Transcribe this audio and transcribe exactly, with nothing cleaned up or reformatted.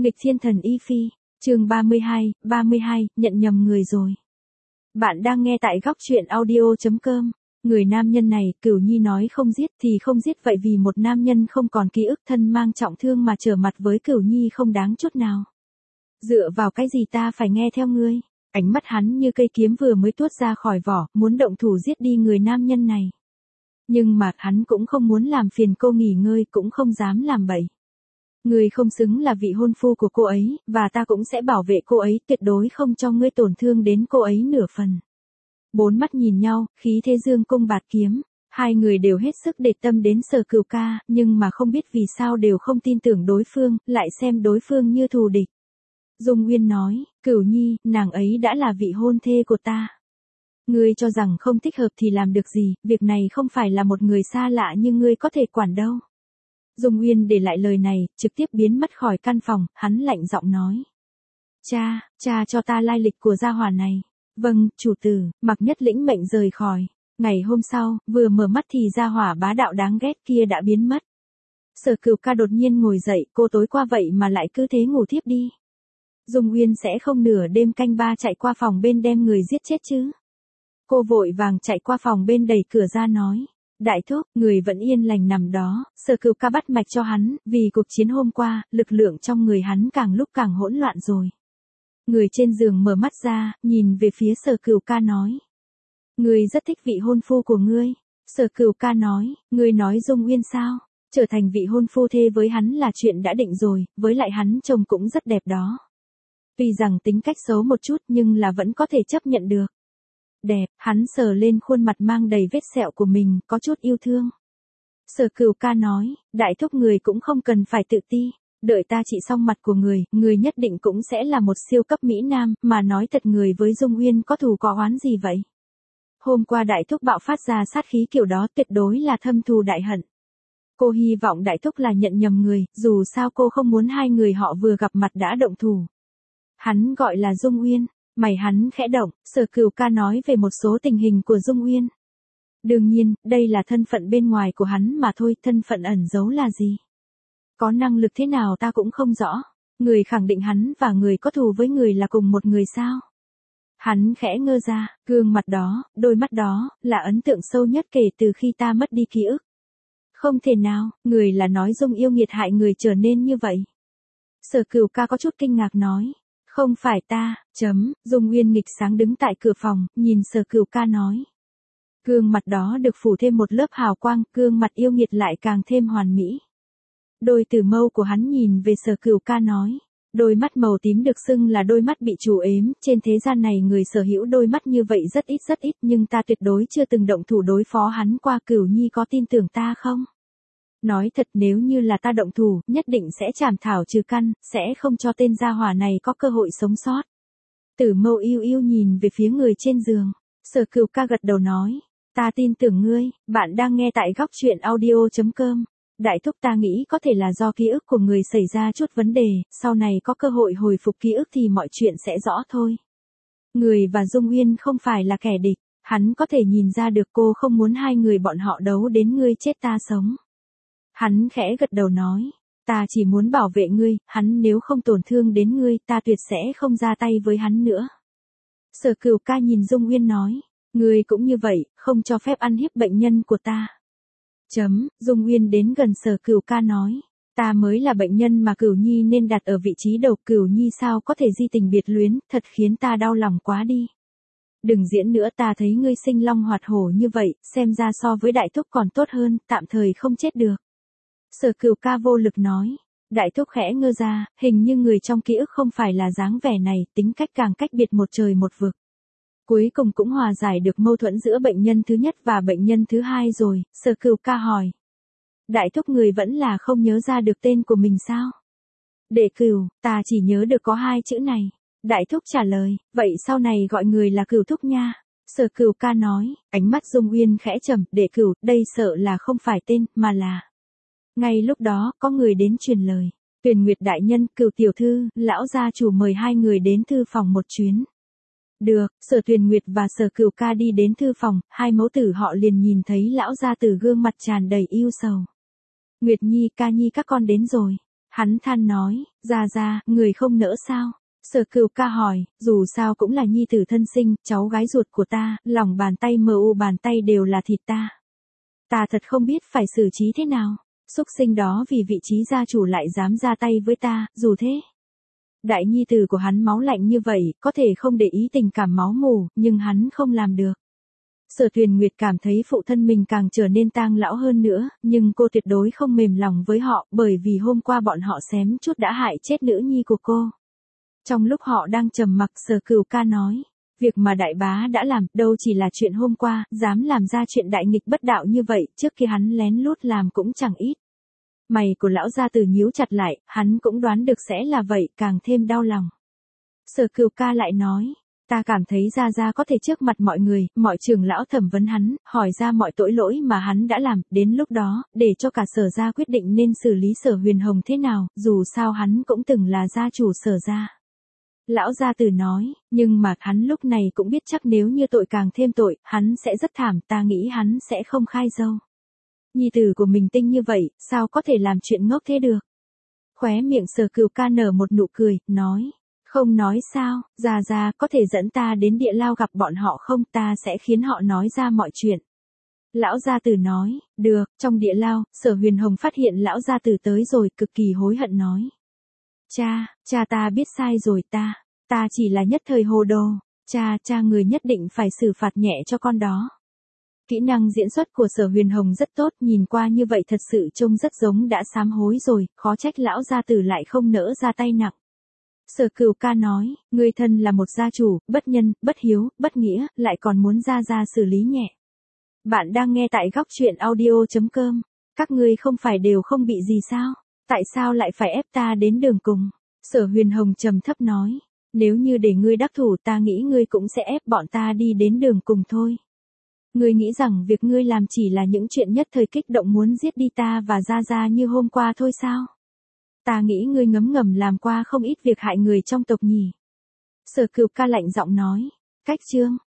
Nghịch thiên thần Y Phi, chương ba mươi hai, ba mươi hai, nhận nhầm người rồi. Bạn đang nghe tại góc truyện audio chấm com. Người nam nhân này, Cửu Nhi nói không giết thì không giết, vậy vì một nam nhân không còn ký ức, thân mang trọng thương mà trở mặt với Cửu Nhi không đáng chút nào. Dựa vào cái gì ta phải nghe theo ngươi? Ánh mắt hắn như cây kiếm vừa mới tuốt ra khỏi vỏ, muốn động thủ giết đi người nam nhân này. Nhưng mà hắn cũng không muốn làm phiền cô nghỉ ngơi, cũng không dám làm bậy. Ngươi không xứng là vị hôn phu của cô ấy, và ta cũng sẽ bảo vệ cô ấy, tuyệt đối không cho ngươi tổn thương đến cô ấy nửa phần. Bốn mắt nhìn nhau, khí thế dương cung bạt kiếm, hai người đều hết sức để tâm đến Sở Cửu ca, nhưng mà không biết vì sao đều không tin tưởng đối phương, lại xem đối phương như thù địch. Dung Uyên nói, Cửu Nhi, nàng ấy đã là vị hôn thê của ta. Ngươi cho rằng không thích hợp thì làm được gì, việc này không phải là một người xa lạ nhưng ngươi có thể quản đâu. Dung Uyên để lại lời này, trực tiếp biến mất khỏi căn phòng, hắn lạnh giọng nói. Cha, cha cho ta lai lịch của gia hỏa này. Vâng, chủ tử. Mặc Nhất lĩnh mệnh rời khỏi. Ngày hôm sau, vừa mở mắt thì gia hỏa bá đạo đáng ghét kia đã biến mất. Sở Cửu ca đột nhiên ngồi dậy, cô tối qua vậy mà lại cứ thế ngủ thiếp đi. Dung Uyên sẽ không nửa đêm canh ba chạy qua phòng bên đem người giết chết chứ. Cô vội vàng chạy qua phòng bên đẩy cửa ra nói. Đại thúc, người vẫn yên lành nằm đó. Sở Cửu ca bắt mạch cho hắn, vì cuộc chiến hôm qua, lực lượng trong người hắn càng lúc càng hỗn loạn rồi. Người trên giường mở mắt ra, nhìn về phía Sở Cửu ca nói. Ngươi rất thích vị hôn phu của ngươi. Sở Cửu ca nói, ngươi nói Dung Uyên sao? Trở thành vị hôn phu thê với hắn là chuyện đã định rồi, với lại hắn trông cũng rất đẹp đó. Tuy rằng tính cách xấu một chút nhưng là vẫn có thể chấp nhận được. Đẹp, hắn sờ lên khuôn mặt mang đầy vết sẹo của mình, có chút yêu thương. Sở Cửu ca nói, đại thúc người cũng không cần phải tự ti, đợi ta trị xong mặt của người, người nhất định cũng sẽ là một siêu cấp mỹ nam, mà nói thật người với Dung Uyên có thù có oán gì vậy? Hôm qua đại thúc bạo phát ra sát khí kiểu đó tuyệt đối là thâm thù đại hận. Cô hy vọng đại thúc là nhận nhầm người, dù sao cô không muốn hai người họ vừa gặp mặt đã động thủ. Hắn gọi là Dung Uyên. Mày hắn khẽ động, Sở Cửu ca nói về một số tình hình của Dung Uyên. Đương nhiên, đây là thân phận bên ngoài của hắn mà thôi, thân phận ẩn giấu là gì? Có năng lực thế nào ta cũng không rõ. Người khẳng định hắn và người có thù với người là cùng một người sao? Hắn khẽ ngơ ra, gương mặt đó, đôi mắt đó, là ấn tượng sâu nhất kể từ khi ta mất đi ký ức. Không thể nào, người là nói Dung yêu nghiệt hại người trở nên như vậy. Sở Cửu ca có chút kinh ngạc nói. Không phải ta, chấm, Dung Uyên nghịch sáng đứng tại cửa phòng, nhìn Sở Cửu ca nói. Gương mặt đó được phủ thêm một lớp hào quang, gương mặt yêu nghiệt lại càng thêm hoàn mỹ. Đôi tử mâu của hắn nhìn về Sở Cửu ca nói. Đôi mắt màu tím được xưng là đôi mắt bị trù ếm, trên thế gian này người sở hữu đôi mắt như vậy rất ít rất ít, nhưng ta tuyệt đối chưa từng động thủ đối phó hắn qua. Cửu Nhi có tin tưởng ta không? Nói thật, nếu như là ta động thủ, nhất định sẽ chảm thảo trừ căn, sẽ không cho tên gia hỏa này có cơ hội sống sót. Tử mâu yêu yêu nhìn về phía người trên giường. Sở Cửu ca gật đầu nói. Ta tin tưởng ngươi, bạn đang nghe tại góc truyện audio chấm com. Đại thúc ta nghĩ có thể là do ký ức của người xảy ra chút vấn đề, sau này có cơ hội hồi phục ký ức thì mọi chuyện sẽ rõ thôi. Người và Dung Uyên không phải là kẻ địch, hắn có thể nhìn ra được cô không muốn hai người bọn họ đấu đến ngươi chết ta sống. Hắn khẽ gật đầu nói, ta chỉ muốn bảo vệ ngươi, hắn nếu không tổn thương đến ngươi, ta tuyệt sẽ không ra tay với hắn nữa. Sở Cửu ca nhìn Dung Uyên nói, ngươi cũng như vậy, không cho phép ăn hiếp bệnh nhân của ta. Chấm, Dung Uyên đến gần Sở Cửu ca nói, ta mới là bệnh nhân mà Cửu Nhi nên đặt ở vị trí đầu. Cửu Nhi sao có thể di tình biệt luyến, thật khiến ta đau lòng quá đi. Đừng diễn nữa, ta thấy ngươi sinh long hoạt hổ như vậy, xem ra so với đại thúc còn tốt hơn, tạm thời không chết được. Sở Cửu ca vô lực nói, đại thúc khẽ ngơ ra, hình như người trong ký ức không phải là dáng vẻ này, tính cách càng cách biệt một trời một vực. Cuối cùng cũng hòa giải được mâu thuẫn giữa bệnh nhân thứ nhất và bệnh nhân thứ hai rồi. Sở Cửu ca hỏi. Đại thúc người vẫn là không nhớ ra được tên của mình sao? Đệ Cửu, ta chỉ nhớ được có hai chữ này. Đại thúc trả lời, vậy sau này gọi người là Cửu thúc nha. Sở Cửu ca nói, ánh mắt Dung Uyên khẽ trầm, Đệ Cửu, đây sợ là không phải tên, mà là. Ngay lúc đó, có người đến truyền lời. Tuyền Nguyệt đại nhân, Cửu tiểu thư, lão gia chủ mời hai người đến thư phòng một chuyến. Được, Sở Tuyền Nguyệt và Sở Cửu ca đi đến thư phòng, hai mẫu tử họ liền nhìn thấy lão gia tử gương mặt tràn đầy yêu sầu. Nguyệt Nhi, ca nhi các con đến rồi. Hắn than nói, Gia Gia, người không nỡ sao? Sở Cửu ca hỏi, dù sao cũng là nhi tử thân sinh, cháu gái ruột của ta, lòng bàn tay mờ u bàn tay đều là thịt ta. Ta thật không biết phải xử trí thế nào. Xúc sinh đó vì vị trí gia chủ lại dám ra tay với ta, dù thế. Đại nhi tử của hắn máu lạnh như vậy, có thể không để ý tình cảm máu mù, nhưng hắn không làm được. Sở Tuyền Nguyệt cảm thấy phụ thân mình càng trở nên tang lão hơn nữa, nhưng cô tuyệt đối không mềm lòng với họ, bởi vì hôm qua bọn họ xém chút đã hại chết nữ nhi của cô. Trong lúc họ đang trầm mặc, Sở Cửu ca nói, việc mà đại bá đã làm, đâu chỉ là chuyện hôm qua, dám làm ra chuyện đại nghịch bất đạo như vậy, trước khi hắn lén lút làm cũng chẳng ít. Mày của lão gia tử nhíu chặt lại, hắn cũng đoán được sẽ là vậy, càng thêm đau lòng. Sở Cửu ca lại nói, ta cảm thấy Gia Gia có thể trước mặt mọi người, mọi trưởng lão thẩm vấn hắn, hỏi ra mọi tội lỗi mà hắn đã làm, đến lúc đó, để cho cả Sở gia quyết định nên xử lý Sở Huyền Hồng thế nào, dù sao hắn cũng từng là gia chủ Sở gia. Lão gia tử nói, nhưng mà hắn lúc này cũng biết chắc nếu như tội càng thêm tội, hắn sẽ rất thảm, ta nghĩ hắn sẽ không khai dâu. Nhi tử của mình tinh như vậy, sao có thể làm chuyện ngốc thế được? Khóe miệng Sở Cửu ca nở một nụ cười, nói, không nói sao, Gia Gia có thể dẫn ta đến địa lao gặp bọn họ không, ta sẽ khiến họ nói ra mọi chuyện. Lão gia tử nói, được, trong địa lao, Sở Huyền Hồng phát hiện lão gia tử tới rồi, cực kỳ hối hận nói. Cha, cha ta biết sai rồi ta, ta chỉ là nhất thời hồ đồ, cha, cha người nhất định phải xử phạt nhẹ cho con đó. Kỹ năng diễn xuất của Sở Huyền Hồng rất tốt, nhìn qua như vậy thật sự trông rất giống đã sám hối rồi, khó trách lão gia tử lại không nỡ ra tay nặng. Sở Cửu ca nói, người thân là một gia chủ, bất nhân, bất hiếu, bất nghĩa, lại còn muốn Gia Gia xử lý nhẹ. Bạn đang nghe tại góc truyện audio chấm com. Các ngươi không phải đều không bị gì sao? Tại sao lại phải ép ta đến đường cùng? Sở Huyền Hồng trầm thấp nói, nếu như để ngươi đắc thủ ta nghĩ ngươi cũng sẽ ép bọn ta đi đến đường cùng thôi. Ngươi nghĩ rằng việc ngươi làm chỉ là những chuyện nhất thời kích động muốn giết đi ta và Gia Gia như hôm qua thôi sao? Ta nghĩ ngươi ngấm ngầm làm qua không ít việc hại người trong tộc nhỉ. Sở Cửu ca lạnh giọng nói, cách chương,